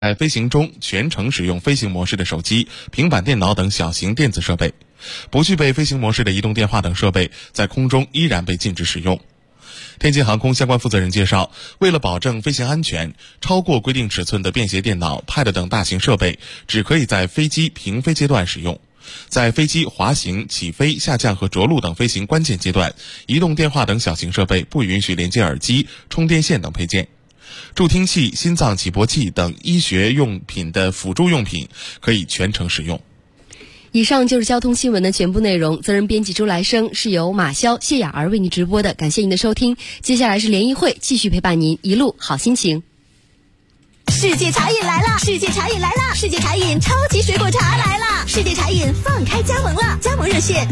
在飞行中全程使用飞行模式的手机、平板电脑等小型电子设备，不具备飞行模式的移动电话等设备在空中依然被禁止使用。天津航空相关负责人介绍，为了保证飞行安全，超过规定尺寸的便携电脑、Pad 等大型设备只可以在飞机平飞阶段使用。在飞机滑行、起飞、下降和着陆等飞行关键阶段，移动电话等小型设备不允许连接耳机、充电线等配件。助听器、心脏起搏器等医学用品的辅助用品可以全程使用。 以上就是交通新闻的全部内容，责任编辑朱来生，是由马潇、谢雅儿为您直播的，感谢您的收听。接下来是联谊会，继续陪伴您一路好心情。 世界茶饮来了！世界茶饮来了！世界茶饮超级水果茶来了！世界茶饮放开加盟了，加盟热线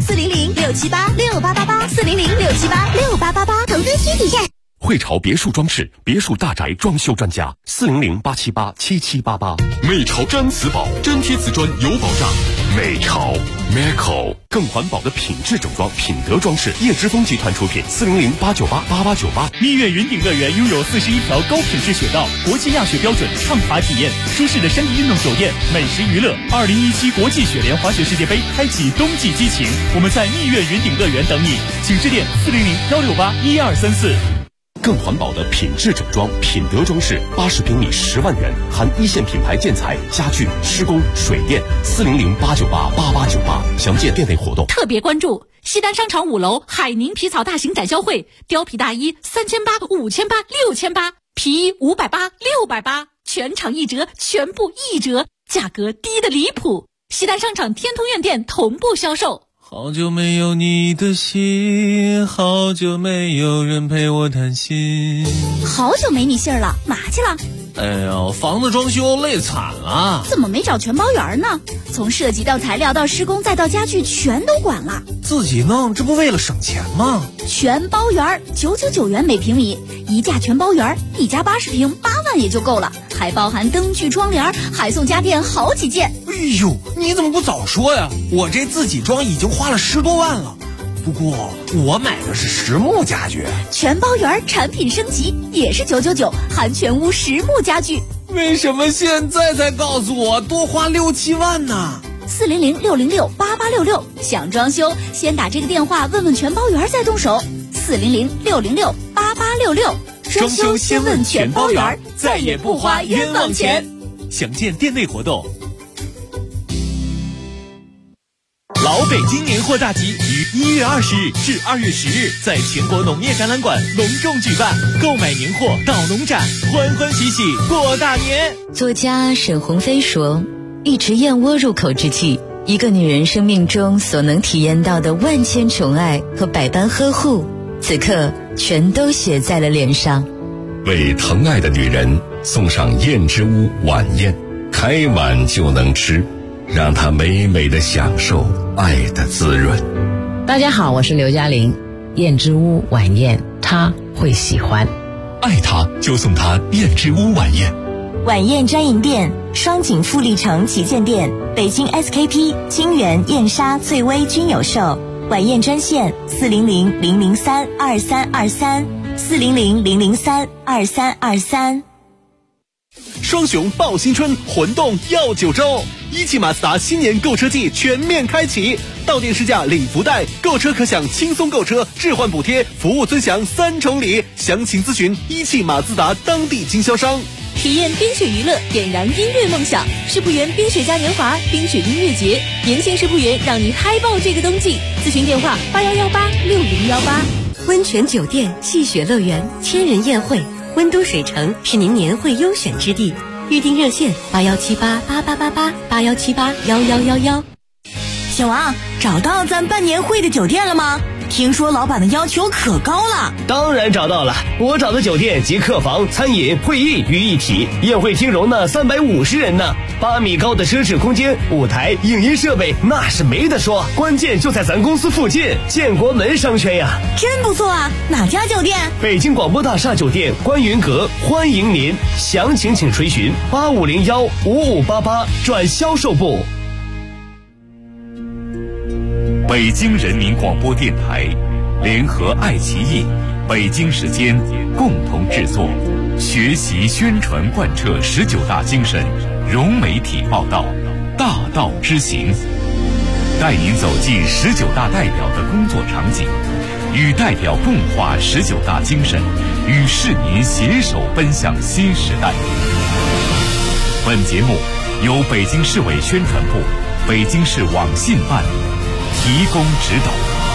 400-678-6888，400-678-6888，投资需体验。 汇潮别墅装饰，别墅大宅装修专家，400-878-7788。美潮毡瓷宝，粘贴瓷砖有保障。美潮 Meco 更环保的品质整装，品德装饰，叶之峰集团出品，400-898-8898。 蜜月云顶乐园拥有41条高品质雪道，国际亚雪标准，畅滑体验，舒适的山地运动酒店，美食娱乐。2017国际雪联滑雪世界杯开启冬季激情，我们在蜜月云顶乐园等你，请致电400-168-1234。 更环保的品质整装，品德装饰，80平米10万元，含一线品牌建材、家具、施工、水电，400-898-8898，详见店内活动。 特别关注西单商场5楼海宁皮草大型展销会，貂皮大衣3800、5800、6800，皮衣580、680，全场1折，全部1折，价格低得离谱。西单商场天通苑店同步销售。 好久没有你的信，好久没有人陪我谈心。 好久没你信儿了，嘛去了？ 哎呦，房子装修累惨了。 怎么没找全包园呢？从设计到材料到施工再到家具全都管了。 自己弄，这不为了省钱吗？ 全包园999元每平米，一价全包园，1家80平8万也就够了，还包含灯具窗帘，还送家电好几件。 哎呦，你怎么不早说呀？我这自己装已经花了10多万了。不过我买的是实木家具。 全包园产品升级也是999，含全屋实木家具。 为什么现在才告诉我多花6、7万呢 ？400-606-8866，想装修先打这个电话问问全包园再动手。400-606-8866， 装修先问全包园，再也不花冤枉钱。详见店内活动。老北京年货大集于1月20日至2月10日在全国农业展览馆隆重举办，购买年货到农展，欢欢喜喜过大年。 作家沈鸿飞说，一池燕窝入口之际，一个女人生命中所能体验到的万千宠爱和百般呵护，此刻全都写在了脸上。 为疼爱的女人送上燕之屋晚宴，开碗就能吃，让她美美的享受爱的滋润。 大家好，我是刘嘉玲。燕之屋晚宴，她会喜欢。 爱她就送她燕之屋晚宴。 晚宴专营店：双井富力城旗舰店、北京 SKP、金源、燕莎、翠微均有售。晚宴专线400-003-2323，400-003-2323。 双雄报新春，魂动耀9州。一汽马自达新年购车季全面开启，到店试驾领福袋，购车可享轻松购车、置换补贴、服务尊享3重礼。详情咨询一汽马自达当地经销商。 体验冰雪娱乐，点燃音乐梦想。世博园冰雪嘉年华冰雪音乐节，年轻世博园让你嗨爆这个冬季。咨询电话81186018。 温泉酒店、戏雪乐园、千人宴会，温都水城是您年会优选之地。预订热线81788888，81781111。 小王，找到咱办年会的酒店了吗？听说老板的要求可高了。 当然找到了，我找的酒店集客房、餐饮、会议于一体，宴会厅容纳350人呢，8米高的奢侈空间，舞台、影音设备那是没得说，关键就在咱公司附近，建国门商圈呀。 真不错啊，哪家酒店？ 北京广播大厦酒店观云阁，欢迎您，详情请垂询8501-5588转销售部。 北京人民广播电台联合爱奇艺、北京时间共同制作， 学习宣传贯彻19大精神，融媒体报道，大道之行，带您走进19大代表的工作场景，与代表共话19大精神，与市民携手奔向新时代。本节目由北京市委宣传部、北京市网信办提供指导。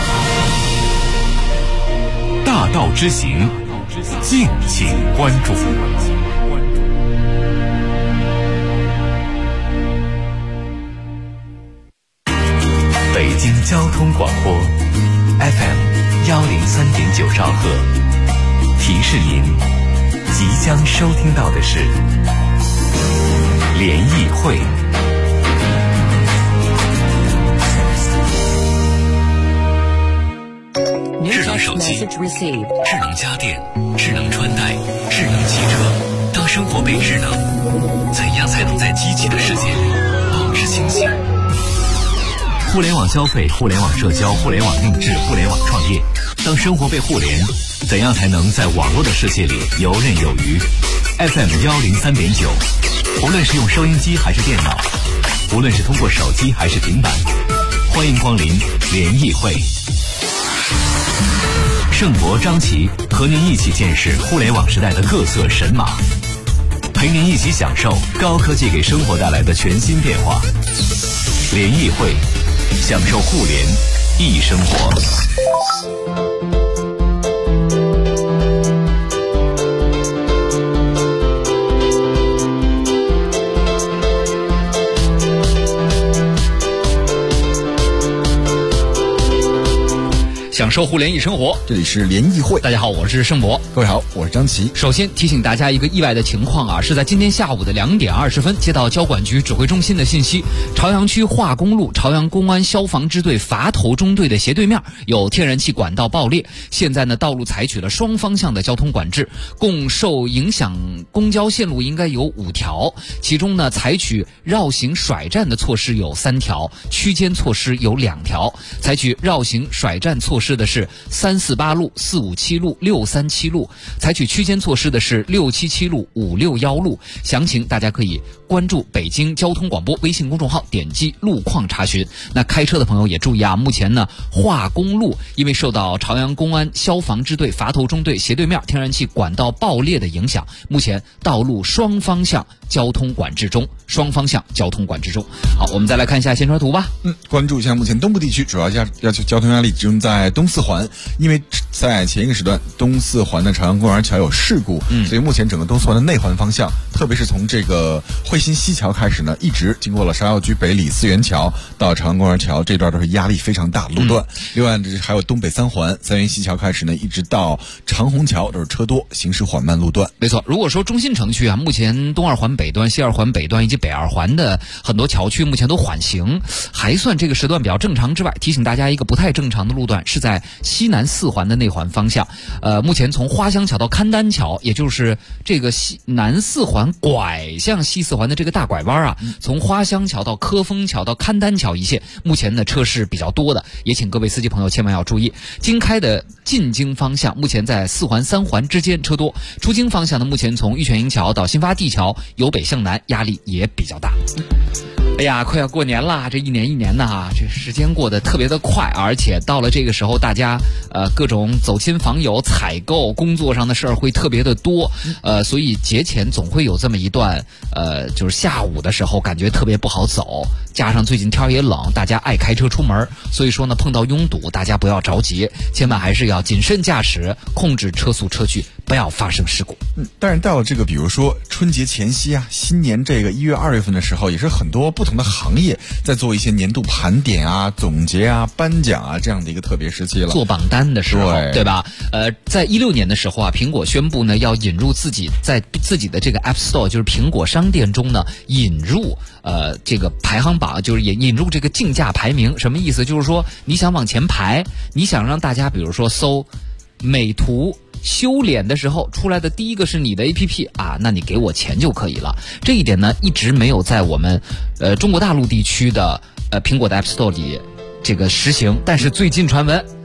大道之行，敬请关注。北京交通广播 FM103.9兆赫，提示您即将收听到的是联谊会。智能手机、智能家电、智能穿戴、智能汽车，当生活被智能，怎样才能在机器的世界里保持清醒？互联网消费、互联网社交、互联网定制、互联网创业，当生活被互联，怎样才能在网络的世界里游刃有余？ FM103.9，无论是用收音机还是电脑，无论是通过手机还是平板，欢迎光临联谊会。盛博、张琪和您一起见识互联网时代的各色神马，陪您一起享受高科技给生活带来的全新变化。联谊会，享受互联易生活。 享受互联易生活， 这里是联谊会。 大家好，我是盛博。 各位好，我是张琪。 首先提醒大家一个意外的情况啊，是在今天下午的2点20分，接到交管局指挥中心的信息，朝阳区化工路朝阳公安消防支队垡头中队的斜对面有天然气管道爆裂，现在呢道路采取了双方向的交通管制，共受影响公交线路应该有5条，其中呢采取绕行甩站的措施有3条，区间措施有2条。采取绕行甩站措施的是348路、457路、637路，采取区间措施的是677路、561路。详情大家可以关注北京交通广播微信公众号，点击路况查询。那开车的朋友也注意啊，目前呢化工路因为受到朝阳公安消防支队垡头中队斜对面天然气管道爆裂的影响，目前道路双方向交通管制中。好，我们再来看一下宣传图吧。 关注一下目前东部地区主要交通压力集中在东四环，因为在前一个时段东四环的朝阳公园桥有事故，所以目前整个东四环的内环方向，特别是从这个汇鑫西桥开始呢，一直经过了芍药居北里四元桥到朝阳公园桥这段都是压力非常大的路段。另外还有东北三环三元西桥开始呢，一直到长虹桥都是车多行驶缓慢路段。 没错，如果说中心城区啊，目前东二环北端、西二环北端以及北二环的很多桥区目前都缓行，还算这个时段比较正常之外，提醒大家一个不太正常的路段是在西南四环的内环方向。目前从花乡桥到勘丹桥，也就是这个西南四环拐向西四环的这个大拐弯啊，从花乡桥到科丰桥到勘丹桥一线，目前呢车是比较多的，也请各位司机朋友千万要注意。经开的进京方向，目前在四环三环之间车多；出京方向呢，目前从玉泉营桥到新发地桥由北向南压力也比较大。哎呀，快要过年了，这一年一年的啊，这时间过得特别的快，而且到了这个时候，大家各种走亲访友、采购、工作上的事儿会特别的多，所以节前总会有这么一段就是下午的时候感觉特别不好走，加上最近天也冷，大家爱开车出门，所以说呢碰到拥堵，大家不要着急，千万还是要谨慎驾驶，控制车速车距，不要发生事故。 但是到了这个比如说春节前夕啊，新年这个1月2月份的时候，也是很多不同的行业在做一些年度盘点啊、总结啊、颁奖啊这样的一个特别时期了。 做榜单的时候，对吧？在16年的时候啊，苹果宣布呢要引入在自己的这个 App Store， 就是苹果商店中呢引入这个排行榜，就是引入这个竞价排名。什么意思？就是说你想往前排，你想让大家比如说搜美图修脸的时候出来的第一个是你的 APP 啊，那你给我钱就可以了。这一点呢一直没有在我们中国大陆地区的苹果的 App Store 里这个实行，但是最近传闻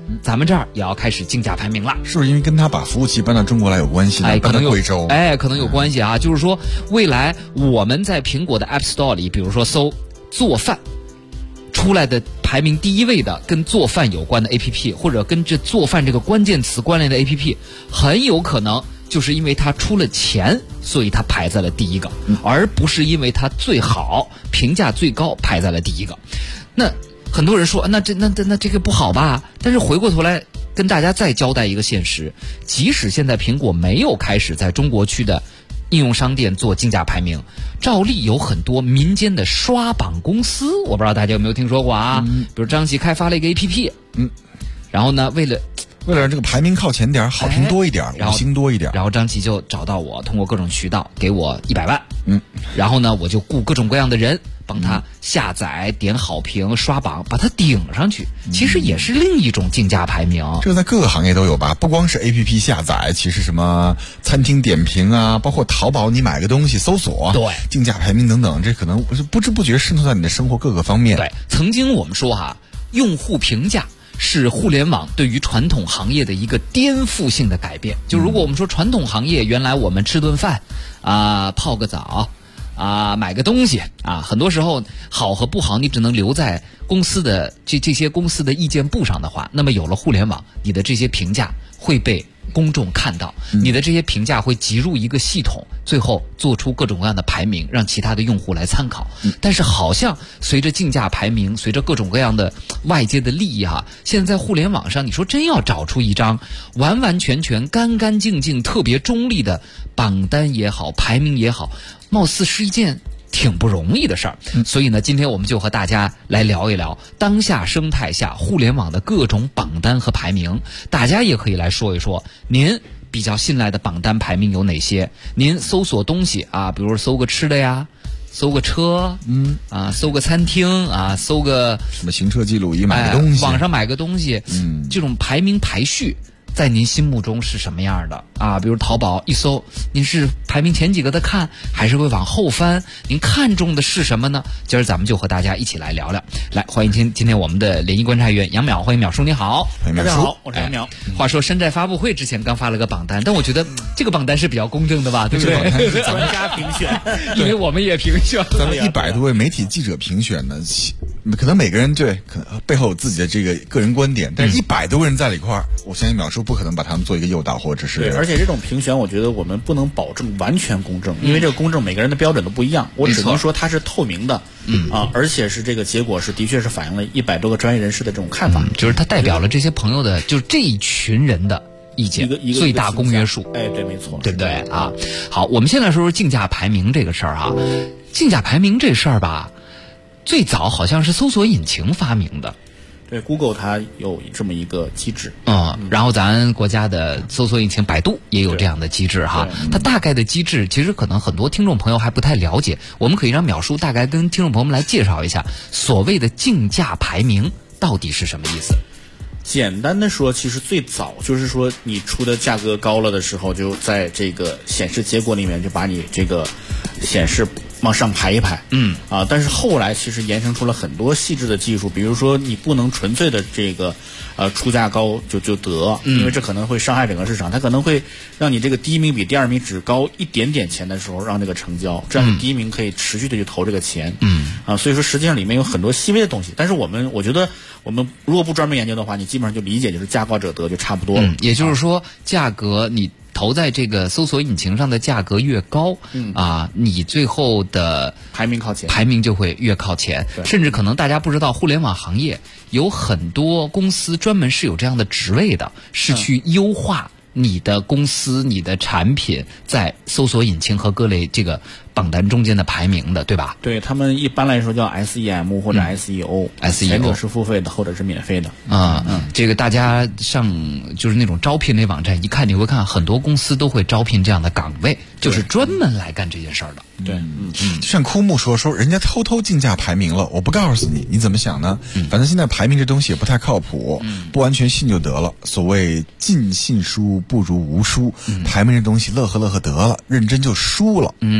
咱们这儿也要开始竞价排名了。 是不是因为跟他把服务器搬到中国来有关系呢？ 可能有贵州， 可能有关系啊。就是说，未来我们在苹果的 App Store 里，比如说搜做饭，出来的排名第一位的跟做饭有关的 APP， 或者跟这做饭这个关键词关联的 APP， 很有可能就是因为它出了钱，所以它排在了第一个，而不是因为它最好、评价最高排在了第一个。那很多人说，那这个不好吧？但是回过头来跟大家再交代一个现实，即使现在苹果没有开始在中国区的应用商店做竞价排名，照例有很多民间的刷榜公司，我不知道大家有没有听说过啊？比如张琪开发了一个 APP， 然后呢，为了让这个排名靠前点，好评多一点，五星多一点， 然后张琪就找到我，通过各种渠道给我100万，然后呢，我就雇各种各样的人帮他下载、点好评、刷榜，把它顶上去。其实也是另一种竞价排名。 这个在各个行业都有吧？不光是 APP 下载，其实什么餐厅点评啊，包括淘宝你买个东西搜索， 对， 竞价排名等等，这可能不知不觉渗透在你的生活各个方面。 对，曾经我们说用户评价是互联网对于传统行业的一个颠覆性的改变。就如果我们说传统行业，原来我们吃顿饭泡个澡买个东西很多时候好和不好你只能留在公司的这些公司的意见簿上的话，那么有了互联网，你的这些评价会被公众看到，你的这些评价会集入一个系统，最后做出各种各样的排名，让其他的用户来参考。但是好像随着竞价排名，随着各种各样的外界的利益现在在互联网上，你说真要找出一张完完全全干干净净特别中立的榜单也好，排名也好，貌似是一件挺不容易的事儿。所以呢，今天我们就和大家来聊一聊当下生态下互联网的各种榜单和排名。大家也可以来说一说您比较信赖的榜单排名有哪些，您搜索东西比如搜个吃的呀，搜个车搜个餐厅搜个什么行车记录仪买个东西， 网上买个东西这种排名排序在您心目中是什么样的比如淘宝一搜，您是排名前几个的看，还是会往后翻？您看中的是什么呢？今儿咱们就和大家一起来聊聊。来，欢迎今天我们的联谊观察员杨淼，欢迎淼叔，你好。 大家好，我是杨淼。 话说山寨发布会之前刚发了个榜单，但我觉得这个榜单是比较公正的吧，对不对？ 专家评选， 因为我们也评选， 咱们100多位媒体记者评选呢，可能每个人可能背后有自己的这个个人观点，但是100多个人在一块儿，我相信淼叔不可能把他们做一个诱导或者是。 对，而且这种评选，我觉得我们不能保证完全公正，因为这个公正每个人的标准都不一样，我只能说它是透明的，而且是这个结果的确是反映了100多个专业人士的这种看法， 就是它代表了这些朋友的，就是这一群人的意见， 一个最大公约数。 对，没错， 对不对好，我们现在说说竞价排名这个事儿竞价排名这事儿吧，最早好像是搜索引擎发明的。 对 ，Google 它有这么一个机制， 然后咱国家的搜索引擎百度也有这样的机制它大概的机制其实可能很多听众朋友还不太了解，我们可以让淼叔大概跟听众朋友们来介绍一下所谓的竞价排名到底是什么意思。 简单的说，其实最早就是说你出的价格高了的时候，就在这个显示结果里面就把你这个显示往上排一排，但是后来其实延伸出了很多细致的技术，比如说你不能纯粹的这个出价高就得，因为这可能会伤害整个市场，它可能会让你这个第一名比第二名只高一点点钱的时候让这个成交，这样你第一名可以持续的去投这个钱，所以说实际上里面有很多细微的东西，但是我觉得我们如果不专门研究的话，你基本上就理解就是价高者得就差不多了， 也就是说价格你投在这个搜索引擎上的价格越高，你最后的排名靠前， 排名就会越靠前。甚至可能大家不知道，互联网行业有很多公司专门是有这样的职位的，是去优化你的公司、你的产品在搜索引擎和各类这个榜单中间的排名的，对吧？ 对，他们一般来说叫 SEM 或者 SEO，前者是付费的，后者是免费的。 这个大家上就是那种招聘类网站一看，你会看很多公司都会招聘这样的岗位，就是专门来干这件事儿的。 对， 就像枯木说人家偷偷竞价排名了，我不告诉你，你怎么想呢？反正现在排名这东西也不太靠谱，不完全信就得了。所谓尽信书不如无书，排名这东西乐呵得了，认真就输了。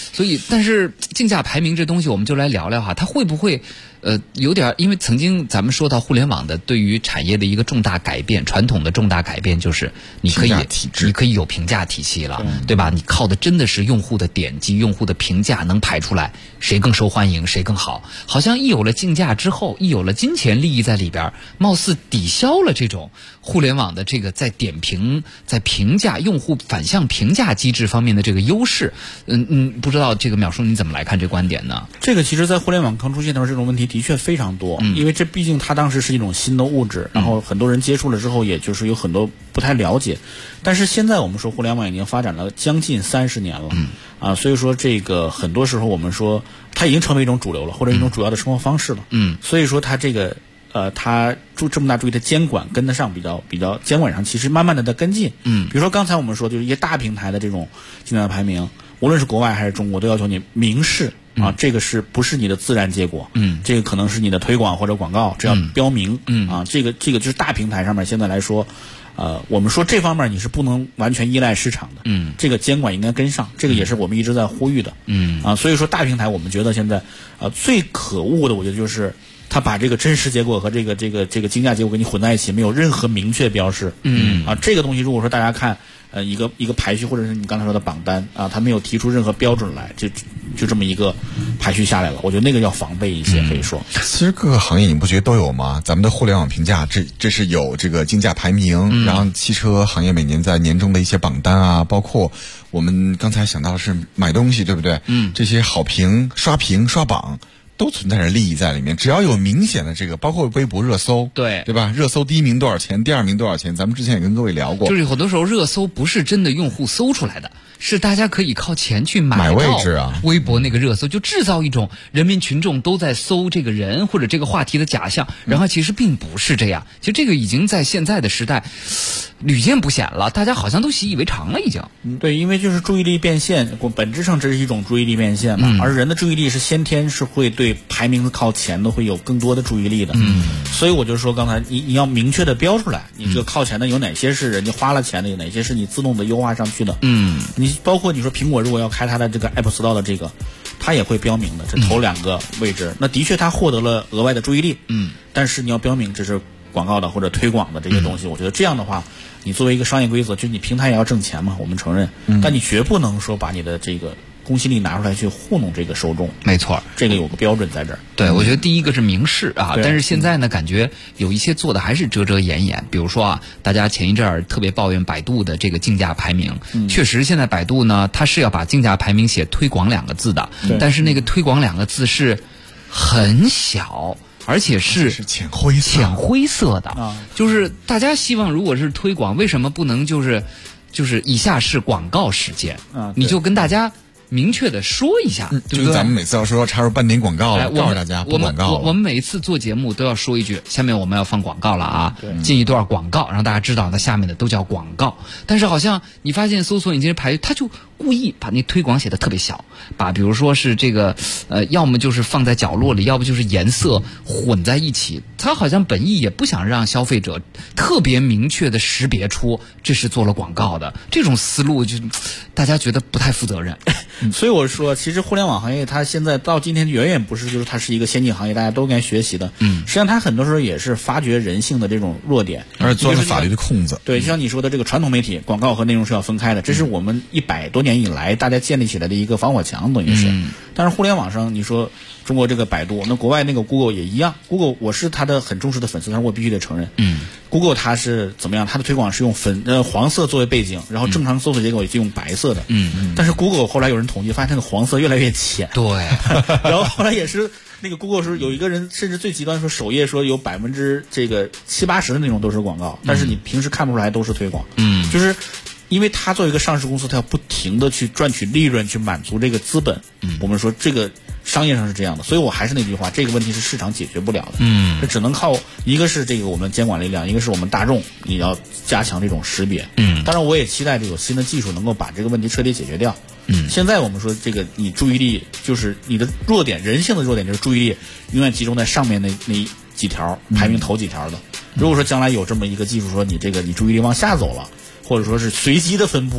所以，但是竞价排名这东西，我们就来聊聊哈，它会不会有点？因为曾经咱们说到互联网的对于产业的一个重大改变，传统的重大改变就是你可以有评价体系了，对吧？你靠的真的是用户的点击、用户的评价能排出来谁更受欢迎、谁更好。好像一有了竞价之后，一有了金钱利益在里边，貌似抵消了这种互联网的这个在点评、在评价、用户反向评价机制方面的这个优势。不知道这个淼叔你怎么来看这观点呢？ 这个其实在互联网刚出现的时候，这种问题的确非常多，因为这毕竟它当时是一种新的物质，然后很多人接触了之后，也就是有很多不太了解。但是现在我们说互联网已经发展了将近30年了，所以说这个很多时候我们说它已经成为一种主流了，或者一种主要的生活方式了。所以说它这个它这么大注意的监管跟得上，比较监管上其实慢慢的在跟进。比如说刚才我们说就是一些大平台的这种竞价排名，无论是国外还是中国，都要求你明示这个是不是你的自然结果？这个可能是你的推广或者广告，这要标明。这个就是大平台上面现在来说，我们说这方面你是不能完全依赖市场的。这个监管应该跟上，这个也是我们一直在呼吁的。所以说大平台我们觉得现在最可恶的，我觉得就是他把这个真实结果和这个竞价结果给你混在一起，没有任何明确标识。这个东西如果说大家看一个排序，或者是你刚才说的榜单他没有提出任何标准来，就这么一个排序下来了，我觉得那个要防备一些。可以说其实各个行业你不觉得都有吗？咱们的互联网评价这是有这个竞价排名，然后汽车行业每年在年终的一些榜单啊，包括我们刚才想到的是买东西，对不对？这些好评、刷榜都存在着利益在里面，只要有明显的这个，包括微博热搜，对吧？热搜第一名多少钱，第二名多少钱，咱们之前也跟各位聊过。 就是很多时候热搜不是真的用户搜出来的，是大家可以靠钱去买位置啊。 微博那个热搜就制造一种人民群众都在搜这个人或者这个话题的假象，然后其实并不是这样。其实这个已经在现在的时代屡见不鲜了，大家好像都习以为常了已经。 对，因为就是注意力变现，本质上这是一种注意力变现嘛。而人的注意力是先天是会对排名靠前的会有更多的注意力的。所以我就说刚才你要明确的标出来，你这个靠前的有哪些是人家花了钱的，有哪些是你自动的优化上去的。你包括你说苹果如果要开它的这个 App Store 的这个，它也会标明的，这头2个位置，那的确它获得了额外的注意力。但是你要标明这是广告的或者推广的这些东西，我觉得这样的话，你作为一个商业规则，就是你平台也要挣钱嘛，我们承认，但你绝不能说把你的这个公信力拿出来去糊弄这个受众。 没错， 这个有个标准在这儿。 对，我觉得第一个是明示啊，但是现在呢，感觉有一些做的还是遮遮掩掩。比如说大家前一阵儿特别抱怨百度的这个竞价排名，确实现在百度呢，它是要把竞价排名写推广2个字的，但是那个推广2个字是很小。而且是浅灰色的就是大家希望如果是推广，为什么不能就是以下是广告时间你就跟大家明确的说一下，对不对？ 就是咱们每次要说要插入半点广告了，告诉大家不广告了。 我们每一次做节目都要说一句，下面我们要放广告了啊，进一段广告，让大家知道那下面的都叫广告。但是好像你发现搜索引擎排，它就故意把那推广写的特别小，把比如说是这个要么就是放在角落里，要不就是颜色混在一起，它好像本意也不想让消费者特别明确的识别出这是做了广告的，这种思路就大家觉得不太负责任。 所以我说其实互联网行业它现在到今天远远不是就是它是一个先进行业，大家都该学习的。实际上它很多时候也是发掘人性的这种弱点， 而且做了法律的控制。 对，就像你说的这个传统媒体广告和内容是要分开的，这是我们100多年以来大家建立起来的一个防火墙等于是。但是互联网上你说中国这个百度，那国外那个 Google 也一样。Google 我是它的很重视的粉丝，但是我必须得承认，Google 它是怎么样？它的推广是用黄色作为背景，然后正常搜索结果也是用白色的。但是 Google 后来有人统计发现那个黄色越来越浅。 对。 然后后来也是那个 Google 是有一个人甚至最极端说首页说有70%-80%的内容都是广告，但是你平时看不出来都是推广。就是因为它作为一个上市公司，它要不停的去赚取利润，去满足这个资本。我们说这个商业上是这样的，所以我还是那句话，这个问题是市场解决不了的。这只能靠一个是这个我们监管力量，一个是我们大众，你要加强这种识别。当然我也期待这种新的技术能够把这个问题彻底解决掉。现在我们说这个你注意力就是你的弱点，人性的弱点就是注意力永远集中在上面那几条排名头几条的。如果说将来有这么一个技术说你注意力往下走了，或者说是随机的分布了，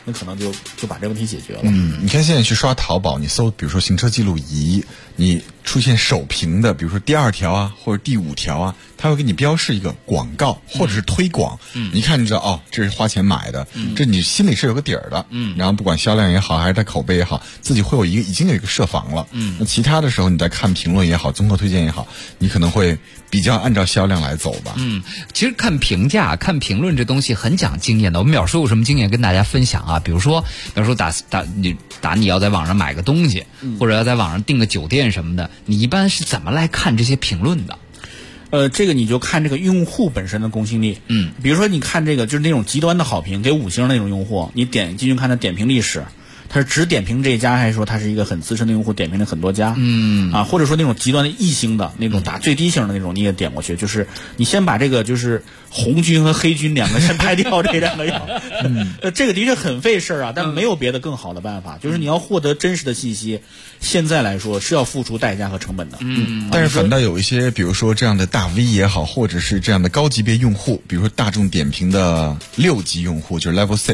那可能就把这个问题解决了。 你看现在去刷淘宝，你搜比如说行车记录仪，你出现首屏的，比如说第2条啊，或者第5条啊，它会给你标示一个广告或者是推广。你看你知道哦，这是花钱买的，这你心里是有个底儿的。然后不管销量也好，还是它口碑也好，自己会已经有一个设防了。那其他的时候你在看评论也好，综合推荐也好，你可能会比较按照销量来走吧。 其实看评价、看评论这东西很讲经验的。我们淼叔有什么经验跟大家分享啊？比如说你要在网上买个东西，或者要在网上订个酒店什么的，你一般是怎么来看这些评论的？ 这个你就看这个用户本身的公信力。比如说你看这个就是那种极端的好评，给5星的那种用户，你点进去看他点评历史。他是只点评这一家，还是说他是一个很资深的用户点评了很多家？或者说那种极端的1星的那种打最低星的那种，你也点过去。就是你先把这个就是红军和黑军2个先拍掉，这2个要。这个的确很费事啊，但没有别的更好的办法。就是你要获得真实的信息，现在来说是要付出代价和成本的。 但是反倒有一些，比如说这样的大 V 也好，或者是这样的高级别用户，比如说大众点评的6级用户，就是 Level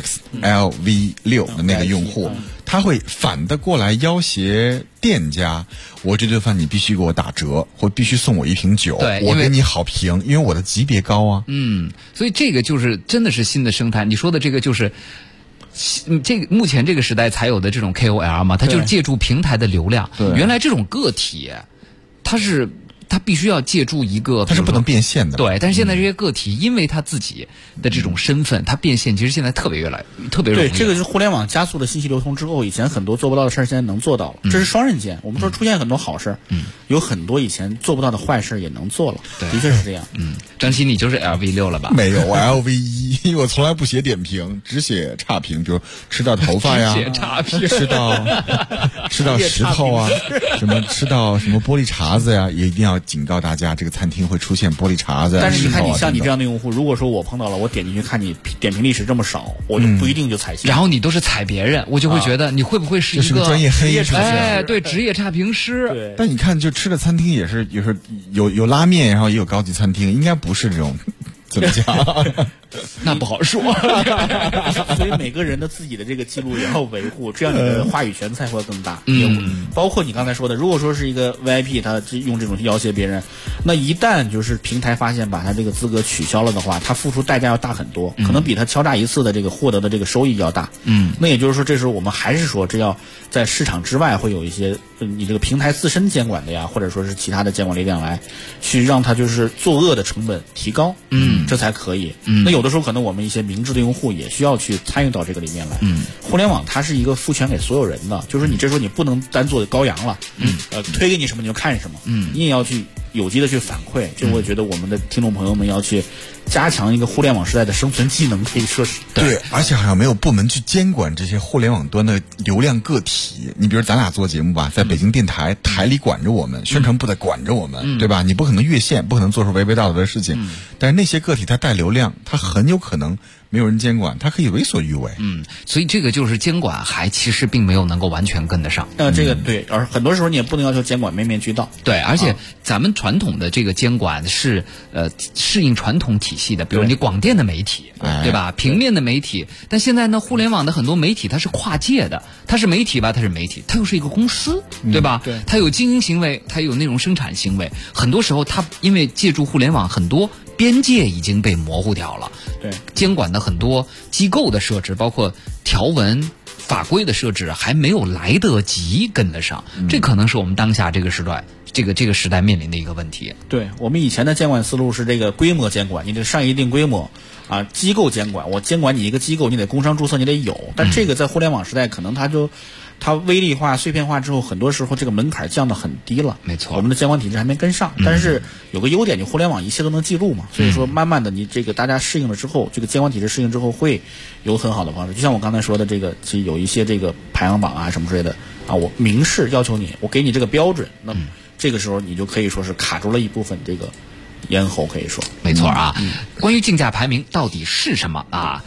6 LV6 的那个用户。他会反的过来要挟店家，我这顿饭你必须给我打折，或必须送我1瓶酒，我给你好评，因为我的级别高啊。 所以这个就是真的是新的生态。你说的这个就是这个目前这个时代才有的这种 KOL 嘛，它就是借助平台的流量。原来这种个体，他必须要借助一个， 他是不能变现的。 对，但是现在这些个体，因为他自己的这种身份，他变现其实现在特别容易。 对，这个是互联网加速了信息流通之后，以前很多做不到的事儿，现在能做到了。这是双刃剑。我们说出现很多好事，有很多以前做不到的坏事也能做了。的确是这样。 张琪，你就是 LV6 了吧？ 没有，我 LV1，因为我从来不写点评，只写差评，比如吃到头发呀， 写差评， 吃到石头啊，什么吃到什么玻璃碴子呀，也一定要警告大家，这个餐厅会出现玻璃碴子。 但是你看，你像你这样的用户，如果说我碰到了，我点进去看你点评历史这么少，我就不一定就采信。 然后你都是踩别人，我就会觉得你会不会是一个专业黑职业？对，职业差评师。 对。 但你看，就吃的餐厅也是有拉面，然后也有高级餐厅，应该不是这种。怎么讲？ 那不好说。 所以每个人的自己的这个记录也要维护，这样你的话语权才会更大。包括你刚才说的，如果说是一个 VIP， 他用这种要挟别人，那一旦就是平台发现把他这个资格取消了的话，他付出代价要大很多，可能比他敲诈一次的这个获得的这个收益要大。那也就是说，这时候我们还是说，这要在市场之外会有一些你这个平台自身监管的呀，或者说是其他的监管力量来去让他就是作恶的成本提高。这才可以。那有的时候可能我们一些明智的用户也需要去参与到这个里面来。互联网它是一个赋权给所有人的，就是你这时候你不能单做羔羊了。推给你什么你就看什么。你也要去有机的去反馈。就我觉得我们的听众朋友们要去加强一个互联网时代的生存技能，可以说是对。而且好像没有部门去监管这些互联网端的流量个体。你比如咱俩做节目吧，在北京电台台里管着我们，宣传部在管着我们，对吧？你不可能越线，不可能做出违背道德的事情。但是那些个体他带流量，他很有可能没有人监管，他可以为所欲为。 所以这个就是监管还其实并没有能够完全跟得上。 这个对，而很多时候你也不能要求监管面面俱到。 对，而且咱们传统的这个监管是适应传统体系的，比如你广电的媒体，对吧？平面的媒体，但现在呢，互联网的很多媒体它是跨界的，它是媒体吧，它是媒体，它又是一个公司，对吧？ 对， 它有经营行为，它有内容生产行为，很多时候它因为借助互联网，很多边界已经被模糊掉了。 对， 监管的很多机构的设置，包括条文法规的设置，还没有来得及跟得上。这可能是我们当下这个时代这个时代面临的一个问题。 对，我们以前的监管思路是这个规模监管，你得上一定规模啊，机构监管，我监管你一个机构，你得工商注册，你得有。但这个在互联网时代，可能它微粒化、碎片化之后，很多时候这个门槛降得很低了。 没错， 我们的监管体制还没跟上。但是有个优点，你互联网一切都能记录嘛，所以说慢慢的你这个大家适应了之后，这个监管体制适应之后，会有很好的方式。就像我刚才说的，这个其实有一些这个排行榜啊什么之类的啊，我明示要求你，我给你这个标准，那么这个时候你就可以说是卡住了一部分这个咽喉，可以说没错啊。关于竞价排名到底是什么啊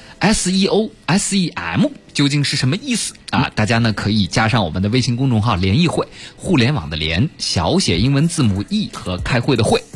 ？SEO、SEM 究竟是什么意思啊？大家呢可以加上我们的微信公众号联谊会，互联网的联，小写英文字母 E 和开会的会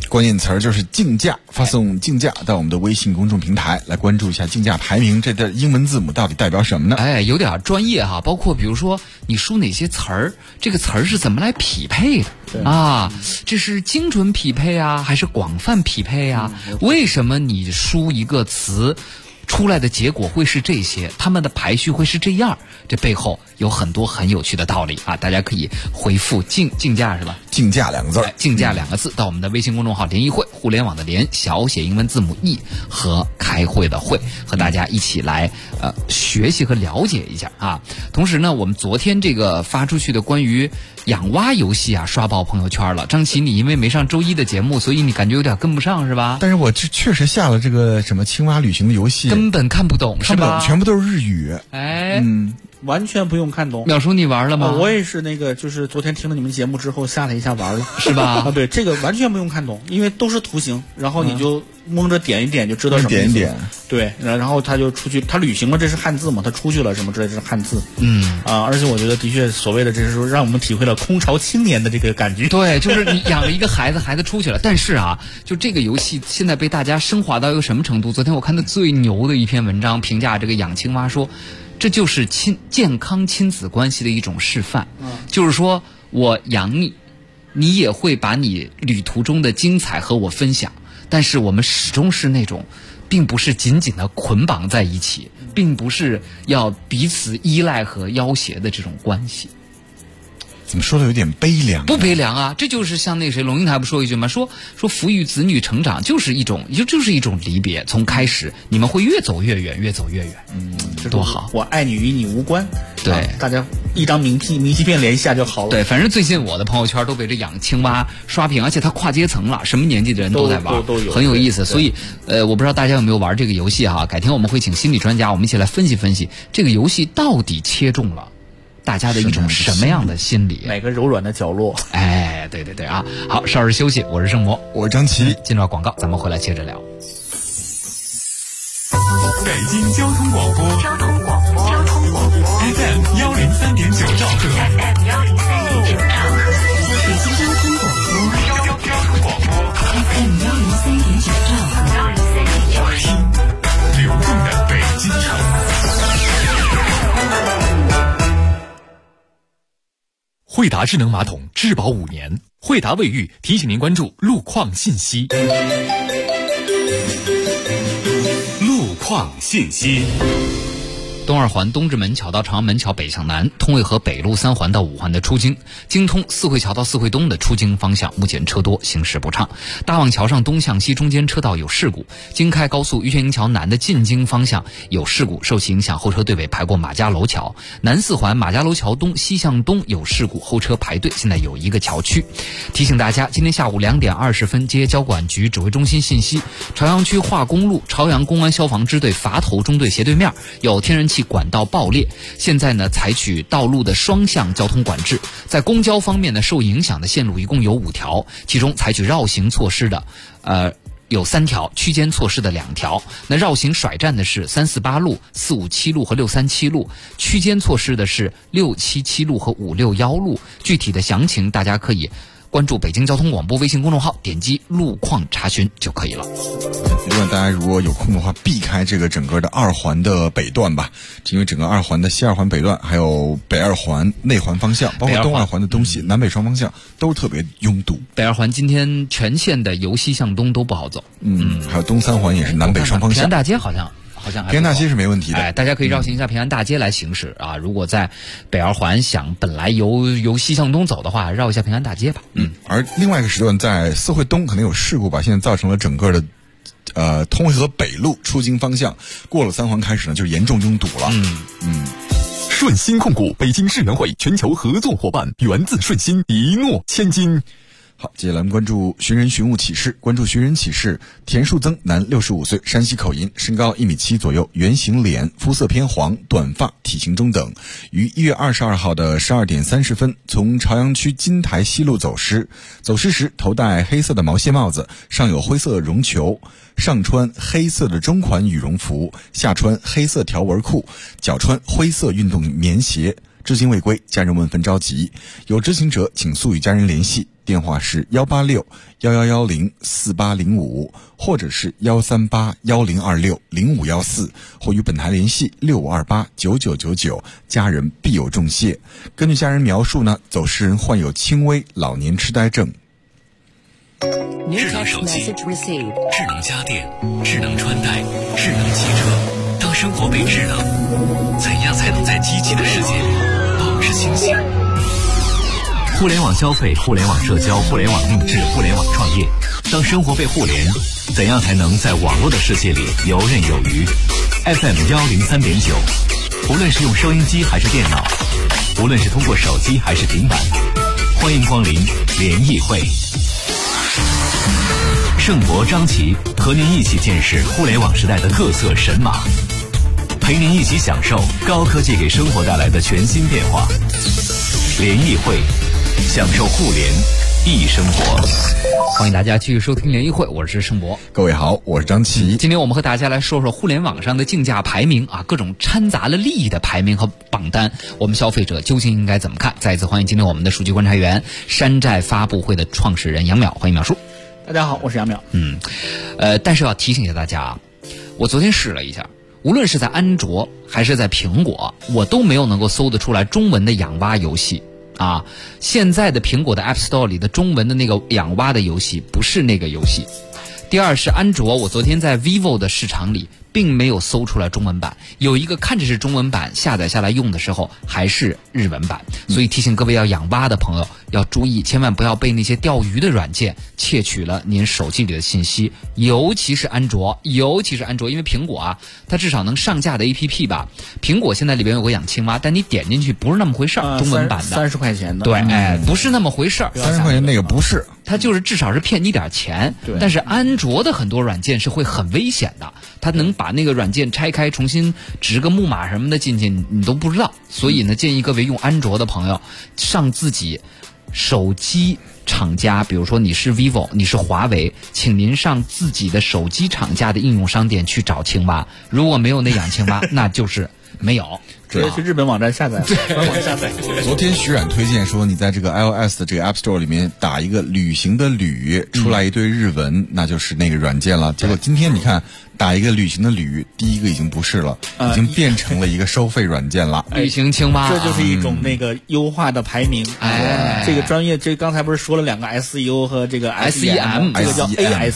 关键词儿就是竞价，发送竞价到我们的微信公众平台来关注一下竞价排名，这的英文字母到底代表什么呢？ 哎，有点专业哈，包括比如说你输哪些词儿，这个词儿是怎么来匹配的啊？这是精准匹配啊，还是广泛匹配啊？为什么你输一个词出来的结果会是这些，它们的排序会是这样？这背后有很多很有趣的道理啊！大家可以回复竞价是吧？ 竞价2个字， 竞价2个字到我们的微信公众号联谊会，互联网的联，小写英文字母 E 和开会的会，和大家一起来学习和了解一下啊。同时呢，我们昨天这个发出去的关于养蛙游戏啊，刷爆朋友圈了。张琪，你因为没上周一的节目，所以你感觉有点跟不上是吧？ 但是我确实下了这个什么青蛙旅行的游戏， 根本看不懂是吧？ 全部都是日语。 哎， 完全不用看懂。 淼叔，你玩了吗？ 我也是就是昨天听了你们节目之后下了一下玩了， 是吧？ 啊，对，这个完全不用看懂，因为都是图形，然后你就蒙着点一点就知道什么意思。点。对，然后他就出去，他旅行了，这是汉字嘛？他出去了什么之类，这是汉字。而且我觉得的确所谓的这是说让我们体会了空巢青年的这个感觉。 对，就是你养了一个孩子，孩子出去了，但是啊，就这个游戏现在被大家升华到一个什么程度？昨天我看的最牛的一篇文章评价这个养青蛙说，这就是健康亲子关系的一种示范。就是说我养你，你也会把你旅途中的精彩和我分享，但是我们始终是那种并不是紧紧的捆绑在一起，并不是要彼此依赖和要挟的这种关系。 怎么说的有点悲凉？ 不悲凉啊，这就是像那谁龙应台不说一句吗？说抚育子女成长就是一种离别，从开始你们会越走越远，越走越远。多好！ 我爱你与你无关。 对， 大家一张明信片连一下就好了。 对，反正最近我的朋友圈都被这养青蛙刷屏，而且它跨阶层了，什么年纪的人都在玩， 都有， 很有意思。所以我不知道大家有没有玩这个游戏哈？改天我们会请心理专家，我们一起来分析分析这个游戏到底切中了大家的一种什么样的心理， 哪个柔软的角落？ 哎，对啊！好，稍事休息，我是盛魔， 我是张琪， 进入广告，咱们回来接着聊。 北京交通广播FM 103.9兆赫，北京交通广播FM 103.9兆赫，听流动的北京城。惠达智能马桶质保5年，惠达卫浴提醒您关注路况信息。路况信息。 东二环东直门桥到长安门桥北向南，通渭河北路3环到5环的出京，京通四惠桥到四惠东的出京方向目前车多，行驶不畅。大望桥上东向西中间车道有事故，京开高速玉泉营桥南的进京方向有事故，受其影响后车队尾排过马家楼桥。南4环马家楼桥东西向东有事故，后车排队，现在有一个桥区。提醒大家，今天下午2点20分，接交管局指挥中心信息，朝阳区化工路朝阳公安消防支队垡头中队斜对面有天然气管道爆裂，现在呢采取道路的双向交通管制。在公交方面呢，受影响的线路一共有5条，其中采取绕行措施的有3条，区间措施的2条。那绕行甩站的是348路、457路和637路，区间措施的是677路和561路。具体的详情大家可以关注北京交通广播微信公众号，点击路况查询就可以了。 另外，大家如果有空的话，避开这个整个的2环的北段吧，因为整个2环的西2环北段，还有北2环内环方向，包括东2环的东西、南北双方向都特别拥堵。 北2环今天全线的由西向东都不好走。 还有东3环也是南北双方向。 平安大街好像平安大街是没问题的， 大家可以绕行一下平安大街来行驶啊。如果在北2环想本来由西向东走的话，绕一下平安大街吧。 而另外一个时段在四惠东可能有事故吧，现在造成了整个的通惠河北路出京方向过了3环开始呢，就严重拥堵了。 顺鑫控股北京智能会全球合作伙伴，源自顺鑫，一诺千金。 好，接下来我们关注寻人寻物启事。关注寻人启事，田树增，男，65岁，山西口音，身高1.7米左右，圆形脸，肤色偏黄，短发，体型中等。于1月22号的12点30分，从朝阳区金台西路走失。走失时，头戴黑色的毛线帽子，上有灰色绒球，上穿黑色的中款羽绒服，下穿黑色条纹裤，脚穿灰色运动棉鞋。至今未归，家人万分着急，有知情者请速与家人联系。 电话是186-1110-4805，或者是138-1026-0514，或与本台联系6528-9999，家人必有重谢。根据家人描述呢，走失人患有轻微老年痴呆症。 智能手机、智能家电、智能穿戴、智能汽车，当生活被智能，怎样才能在机器的世界里保持清醒？互联网消费、互联网社交、互联网定制、互联网创业，当生活被互联，怎样才能在网络的世界里游刃有余？ FM 103.9，无论是用收音机还是电脑，无论是通过手机还是平板，欢迎光临联谊会。盛博、张琪和您一起见识互联网时代的各色神马，陪您一起享受高科技给生活带来的全新变化。联谊会，享受互联易生活。 欢迎大家继续收听联谊会，我是盛博。 各位好，我是张琪。 今天我们和大家来说说互联网上的竞价排名啊，各种掺杂了利益的排名和榜单，我们消费者究竟应该怎么看？再一次欢迎今天我们的数据观察员，山寨发布会的创始人杨淼，欢迎淼叔。 大家好，我是杨淼。 但是要提醒一下大家啊，我昨天试了一下，无论是在安卓还是在苹果，我都没有能够搜得出来中文的养蛙游戏啊。现在的苹果的 App Store 里的中文的那个养蛙的游戏不是那个游戏。第二是安卓，我昨天在 vivo 的市场里并没有搜出来中文版，有一个看着是中文版，下载下来用的时候还是日文版，所以提醒各位要养蛙的朋友要注意，千万不要被那些钓鱼的软件窃取了您手机里的信息，尤其是安卓，因为苹果啊，它至少能上架的 APP 吧，苹果现在里边有个养青蛙，但你点进去不是那么回事儿，中文版的 30块钱的， 对，不是那么回事儿 ，30块钱那个不是， 它就是至少是骗你点钱，但是安卓的很多软件是会很危险的，它能把那个软件拆开重新植个木马什么的进去你都不知道，所以呢建议各位用安卓的朋友上自己手机厂家，比如说你是 vivo 你是华为，请您上自己的手机厂家的应用商店去找青蛙，如果没有那养青蛙那就是没有， 直接去日本网站下载，官网下载。 昨天徐冉推荐说，你在这个 iOS 的这个 App Store 里面打一个旅行的旅，出来一堆日文，那就是那个软件了。结果今天你看打一个旅行的旅，第一个已经不是了，已经变成了一个收费软件了。 旅行青蛙， 这就是一种那个优化的排名。这个专业，这刚才不是说了两个 SEO 和这个 SEM， 这个叫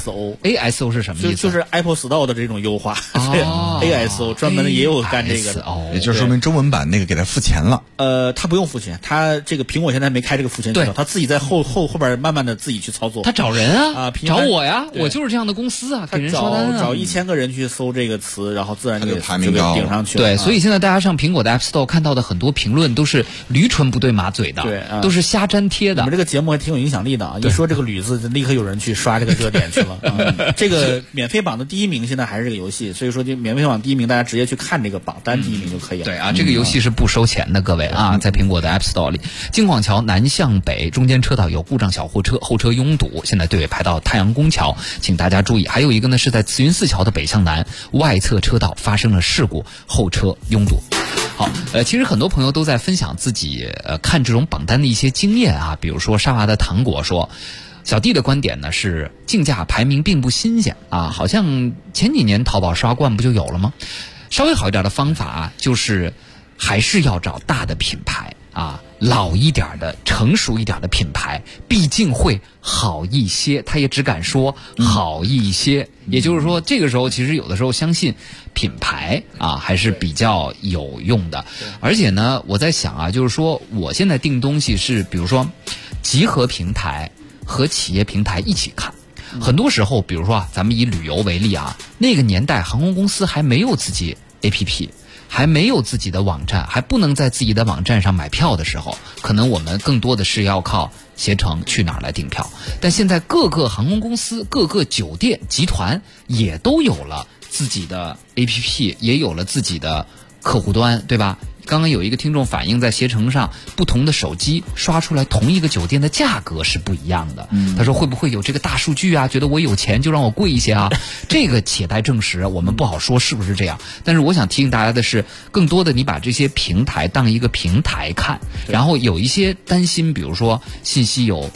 ASO。ASO 是什么意思？ 就是 Apple Store 的这种优化。ASO 专门的也有干这个的， 也就是说明中文版那个给他付钱了。 他不用付钱，他这个苹果现在没开这个付钱渠道，他自己在后边慢慢的自己去操作。 他找人啊，找我呀，我就是这样的公司啊，给人刷单啊。 找1000个人去搜这个词，然后自然就排名高顶上去了。 对，所以现在大家上苹果的 App Store 看到的很多评论都是驴唇不对马嘴的， 对， 都是瞎粘贴的。 我们这个节目还挺有影响力的啊！一说这个驴字，立刻有人去刷这个热点去了。这个免费榜的第1名现在还是这个游戏，所以说就免费榜第1名，大家直接去看这个榜单第1名就可以了。 对啊，这个游戏是不收钱的，各位啊，在苹果的 App Store 里，京广桥南向北中间车道有故障小货车，后车拥堵，现在队尾排到太阳宫桥，请大家注意。还有一个呢是在慈云寺桥的北向南外侧车道发生了事故，后车拥堵。好，其实很多朋友都在分享自己看这种榜单的一些经验啊，比如说沙娃的糖果说，小弟的观点呢是竞价排名并不新鲜啊，好像前几年淘宝刷罐不就有了吗？稍微好一点的方法就是还是要找大的品牌啊，老一点的成熟一点的品牌毕竟会好一些，他也只敢说好一些，也就是说这个时候其实有的时候相信品牌啊还是比较有用的。而且呢我在想啊，就是说我现在订东西是比如说集合平台和企业平台一起看，很多时候比如说啊，咱们以旅游为例啊，那个年代航空公司还没有自己 APP，还没有自己的网站，还不能在自己的网站上买票的时候，可能我们更多的是要靠携程去哪儿来订票。但现在各个航空公司、各个酒店集团也都有了自己的 APP， 也有了自己的客户端，对吧？刚刚有一个听众反映，在携程上不同的手机刷出来同一个酒店的价格是不一样的。他说会不会有这个大数据啊？觉得我有钱就让我贵一些啊？这个且待证实，我们不好说是不是这样。但是我想提醒大家的是，更多的你把这些平台当一个平台看，然后有一些担心，比如说信息有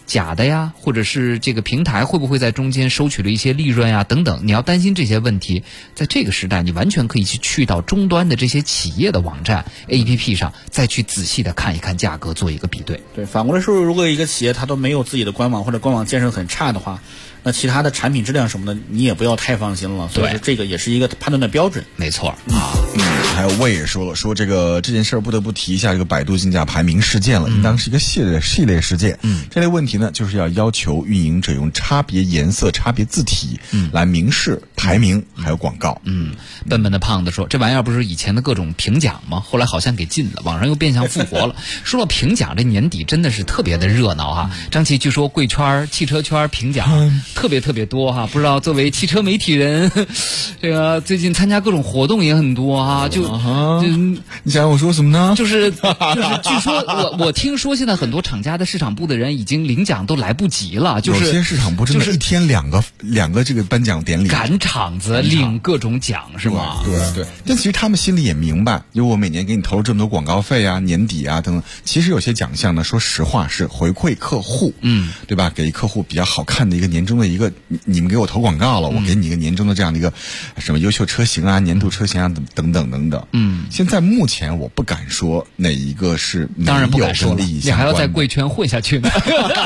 假的呀，或者是这个平台会不会在中间收取了一些利润呀等等，你要担心这些问题，在这个时代你完全可以去到终端的这些企业的网站 APP 上，再去仔细的看一看价格，做一个比对。 对，反过来说，如果一个企业它都没有自己的官网，或者官网建设很差的话，那其他的产品质量什么的你也不要太放心了。所以说这个也是一个判断的标准。 没错还有魏也说了，说这件事儿不得不提一下这个百度竞价排名事件了，应当是一个系列事件。这类问题呢，就是要求运营者用差别颜色、差别字体来明示排名还有广告。 笨笨的胖子说，这玩意儿不是以前的各种评奖吗？后来好像给禁了，网上又变相复活了。说到评奖，这年底真的是特别的热闹哈。张琪据说贵圈、汽车圈评奖特别多哈。不知道作为汽车媒体人，这个最近参加各种活动也很多哈。 你想我说什么呢？ 就是据说我听说现在很多厂家的市场部的人已经领奖都来不及了，就是有些市场部真的一天两个这个颁奖典礼， 赶场子领各种奖是吗？ 对。但其实他们心里也明白，因为我每年给你投入这么多广告费啊、年底啊等等，其实有些奖项呢，说实话是回馈客户，对吧？给客户比较好看的一个年终的一个，你们给我投广告了，我给你一个年终的这样的一个什么优秀车型啊、年度车型啊等等。现在目前我不敢说哪一个是没有跟利益相关的， 你还要在贵圈混下去呢。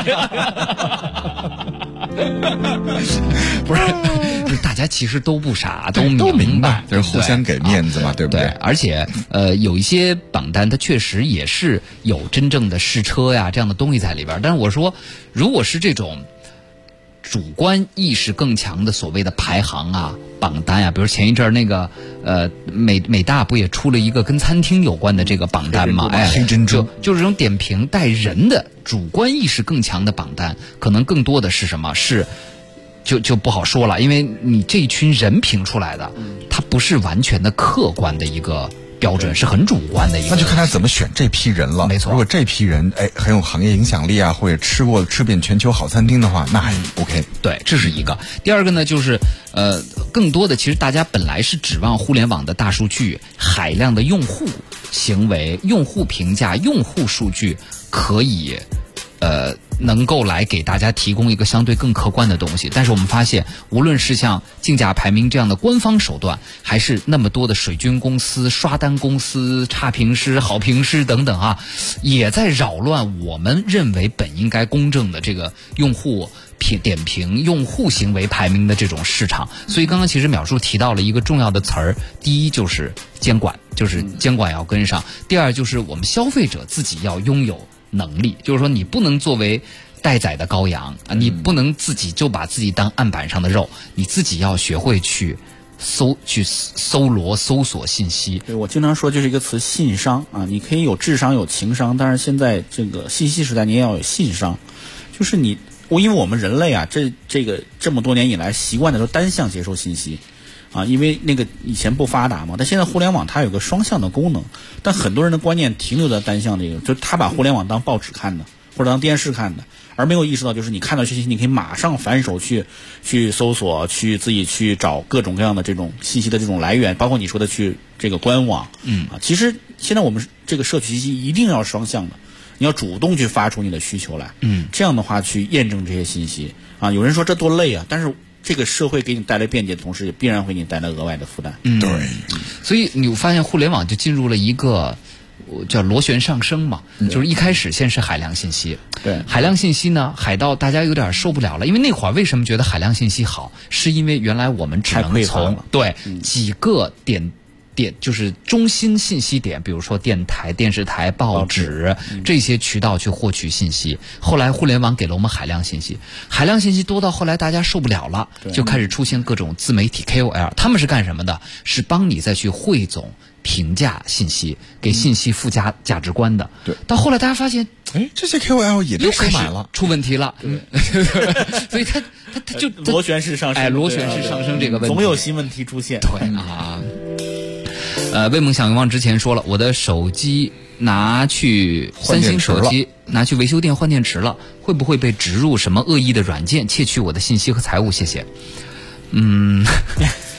不是，大家其实都不傻，都明白， 就是互相给面子嘛，对不对？ 而且有一些榜单它确实也是有真正的试车呀这样的东西在里边，但是我说，如果是这种主观意识更强的所谓的排行啊、榜单啊，比如前一阵那个美大不也出了一个跟餐厅有关的这个榜单吗？ 黑珍珠就是这种点评带人的主观意识更强的榜单，可能更多的是什么？是就不好说了，因为你这一群人评出来的，它不是完全的客观的一个标准，是很主观的一个。 那就看他怎么选这批人了。 没错， 如果这批人很有行业影响力啊，或者吃遍全球好餐厅的话，那还 OK。 对，这是一个。第二个呢，就是更多的其实大家本来是指望互联网的大数据、海量的用户行为、用户评价、用户数据可以能够来给大家提供一个相对更客观的东西，但是我们发现，无论是像竞价排名这样的官方手段，还是那么多的水军公司、刷单公司、差评师、好评师等等啊，也在扰乱我们认为本应该公正的这个用户点评、用户行为排名的这种市场。所以刚刚其实淼叔提到了一个重要的词儿，第一就是监管，就是监管要跟上；第二就是我们消费者自己要拥有能力，就是说你不能作为待宰的羔羊啊，你不能自己就把自己当案板上的肉，你自己要学会去搜罗、搜索信息。 对，我经常说就是一个词，信商啊，你可以有智商、有情商，但是现在这个信息时代，你也要有信商，就是因为我们人类啊，这么多年以来习惯的都单向接收信息。啊，因为那个以前不发达嘛，但现在互联网它有个双向的功能，但很多人的观念停留在单向这个，就是他把互联网当报纸看的，或者当电视看的，而没有意识到就是你看到信息，你可以马上反手去搜索，去自己去找各种各样的这种信息的这种来源，包括你说的去这个官网，其实现在我们这个摄取信息一定要双向的，你要主动去发出你的需求来，这样的话去验证这些信息啊。有人说这多累啊，但是这个社会给你带来便捷的同时，也必然会给你带来额外的负担。 对， 所以你发现互联网就进入了一个叫螺旋上升嘛，就是一开始先是海量信息， 对， 海量信息呢，海到大家有点受不了了，因为那会儿为什么觉得海量信息好，是因为原来我们只能从几个点就是中心信息点，比如说电台、电视台、报纸这些渠道去获取信息。后来互联网给了我们海量信息，海量信息多到后来大家受不了了，就开始出现各种自媒体 KOL， 他们是干什么的？是帮你再去汇总评价信息，给信息附加价值观的。 对， 到后来大家发现， 这些 KOL 也被收买了， 出问题了。所以他就螺旋式上升， 螺旋式上升这个问题， 总有新问题出现。 对啊。为梦想遗忘之前说了，我的手机三星手机拿去维修店换电池了，会不会被植入什么恶意的软件窃取我的信息和财物？谢谢。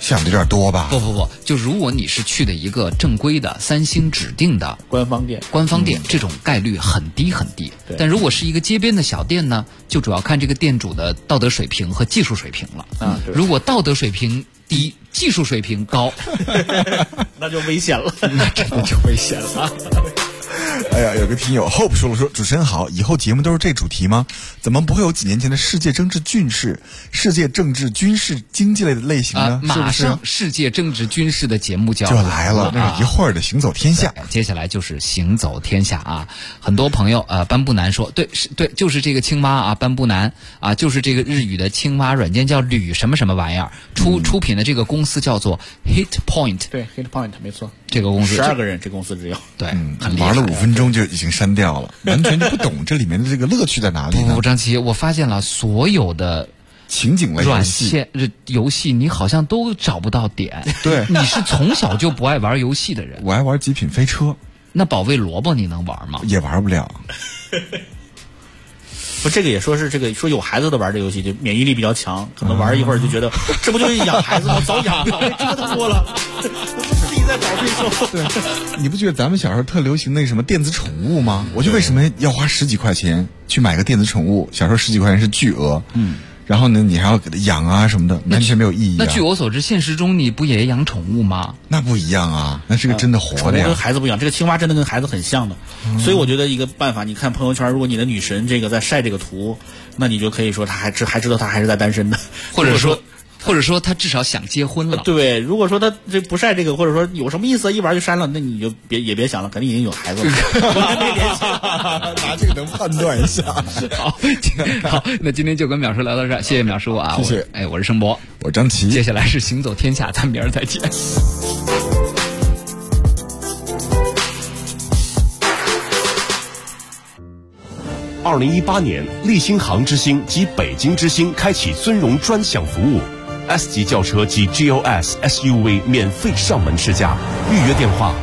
想的有点多吧？ 不，就如果你是去的一个正规的3星指定的官方店， 这种概率很低很低。但如果是一个街边的小店呢，就主要看这个店主的道德水平和技术水平了。如果道德水平低，技术水平高， 那就危险了， 那真的就危险了。 哎呀，有个听友 Hope 说主持人好，以后节目都是这主题吗？怎么不会有几年前的世界政治军事、世界政治军事经济类的类型呢？ 马上世界政治军事的节目就来了，那是一会儿的行走天下。 接下来就是行走天下啊！很多朋友班布南说，对，就是这个青蛙啊，班布南啊，就是这个日语的青蛙软件叫吕什么什么玩意儿，出品的这个公司叫做 Hit Point。 对 ，Hit Point 没错， 这个公司 12个人，这公司只有对， 玩了5分钟就已经删掉了，完全就不懂这里面的这个乐趣在哪里呢？ 不，张琪，我发现了所有的情景类软件游戏，你好像都找不到点。 对， 你是从小就不爱玩游戏的人。 我爱玩极品飞车。 那保卫萝卜你能玩吗？ 也玩不了。 不，这个也说是这个说有孩子的玩这游戏就免疫力比较强，可能玩一会儿就觉得这不就是养孩子吗？早养了，折腾多了，自己在找对手。 对，你不觉得咱们小时候特流行那什么电子宠物吗？我就为什么要花10几块钱去买个电子宠物？小时候10几块钱是巨额。然后呢，你还要给它养啊什么的，完全没有意义。 那据我所知，现实中你不也养宠物吗？ 那不一样啊，那是个真的活的呀。 跟孩子不一样，这个青蛙真的跟孩子很像的。所以我觉得一个办法，你看朋友圈，如果你的女神这个在晒这个图，那你就可以说她还知道她还是在单身的， 或者说他至少想结婚了。 对，如果说他这不晒这个，或者说有什么意思，一玩就删了，那你就别想了，肯定已经有孩子了。 拿这个能判断一下。 好，那今天就跟淼叔聊到这儿，谢谢淼叔啊， 谢谢。 我是盛博， 我是张琪， 接下来是行走天下，咱们明儿再见。 2018年，立新杭之星及北京之星开启尊荣专享服务 ，S 级轿车及 GLS SUV 免费上门试驾，预约电话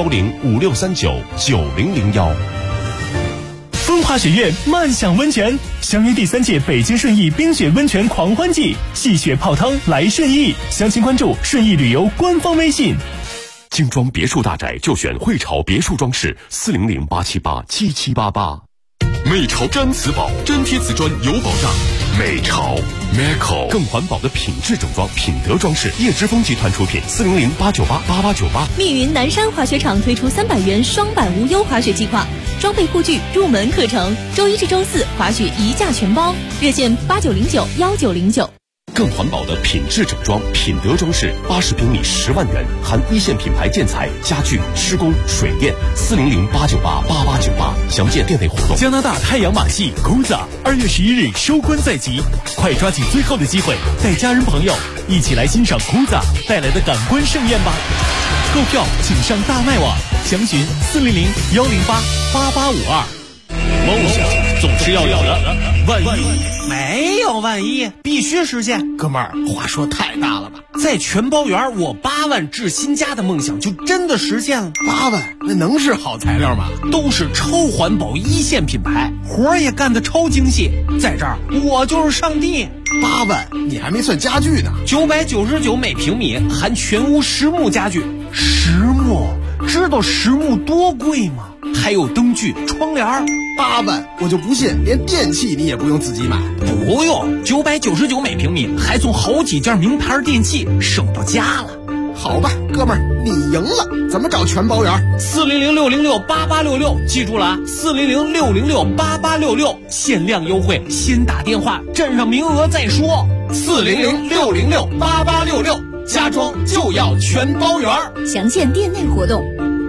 01056399001。 风华雪苑漫享温泉，相约第3届北京顺义冰雪温泉狂欢季，戏雪泡汤来顺义，详情关注顺义旅游官方微信。 精装别墅大宅就选汇潮别墅装饰，400-878-7788。美潮毡瓷宝，粘贴瓷砖有保障。美潮 Meco 更环保的品质整装，品德装饰，叶之峰集团出品，400-898-8898。 密云南山滑雪场推出300元双板无忧滑雪计划，装备护具、入门课程，周1至周4滑雪一价全包，热线89091909。 更环保的品质整装，品德装饰，80平米10万元，含1线品牌建材、家具、施工、水电，400-898-8898。详见店内活动。 加拿大太阳马戏 Kuza 2月11日收官在即，快抓紧最后的机会，带家人朋友一起来欣赏 Kuza 带来的感官盛宴吧！购票请上大麦网，详询400-108-8852。梦想总是要有的，万一没有万一，必须实现。哥们儿，话说太大了吧？在全包园，我8万置新家的梦想就真的实现了。 8万，那能是好材料吗？ 都是超环保1线品牌，活儿也干得超精细。在这儿，我就是上帝。 8万，你还没算家具呢。 999每平米，含全屋实木家具。实木，知道实木多贵吗？还有灯具、窗帘。 8万，我就不信连电器你也不用自己买。 不用，999每平米，还送好几件名牌电器，省到家了。 好吧，哥们儿，你赢了。怎么找全包园 ？400-606-8866，记住了啊，400-606-8866，限量优惠，先打电话，占上名额再说。400-606-8866，家装就要全包园。 详见店内活动。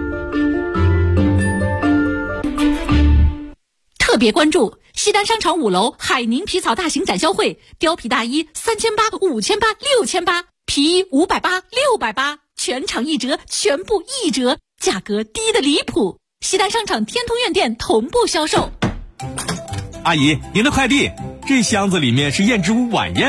特别关注西单商场5楼海宁皮草大型展销会，貂皮大衣3800、5800、6800，皮衣580、680，全场1折，全部1折，价格低得离谱。西单商场天通苑店同步销售。 阿姨，您的快递，这箱子里面是燕之屋晚宴。